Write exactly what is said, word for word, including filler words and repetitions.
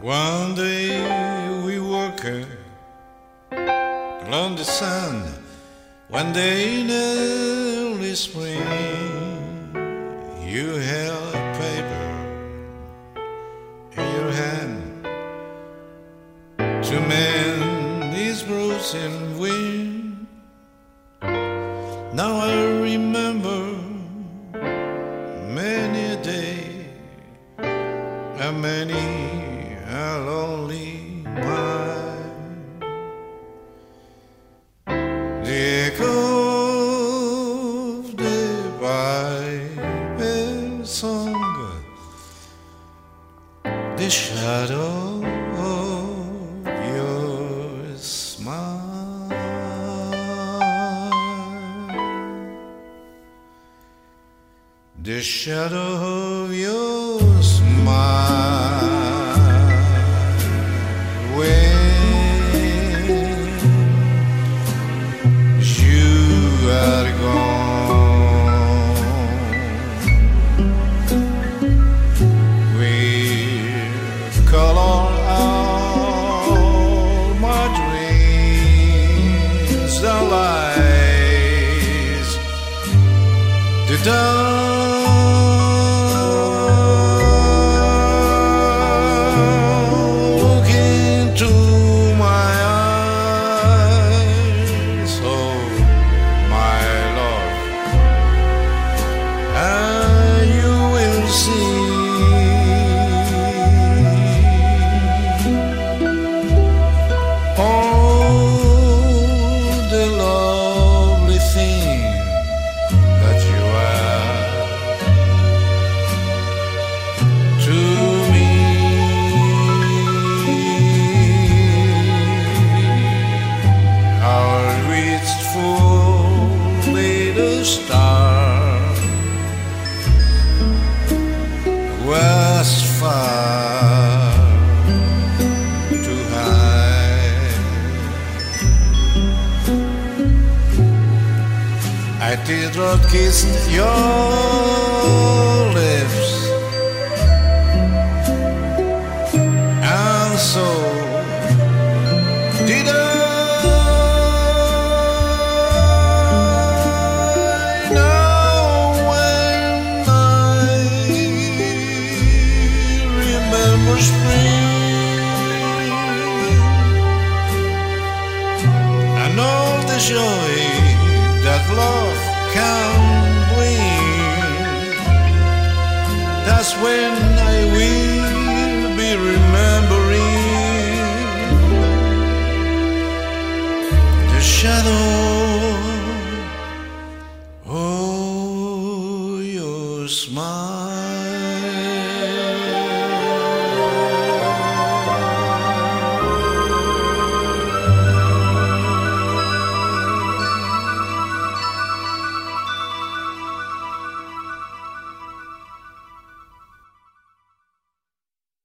One day we woke up along the sun. One day in early spring, you held a paper in your hand to mend his broken wing. Now I remember many a day, and many a lonely mile. The echo of the Bible song, the shadow of your smile, the shadow of your smile. The dawn look into my eyes, oh my love, and you will see all the lovely things that you star was far too high. I did not kiss your lips, and so did I. Spring and all the joy that love can bring, that's when I will be remembering the shadow of your smile.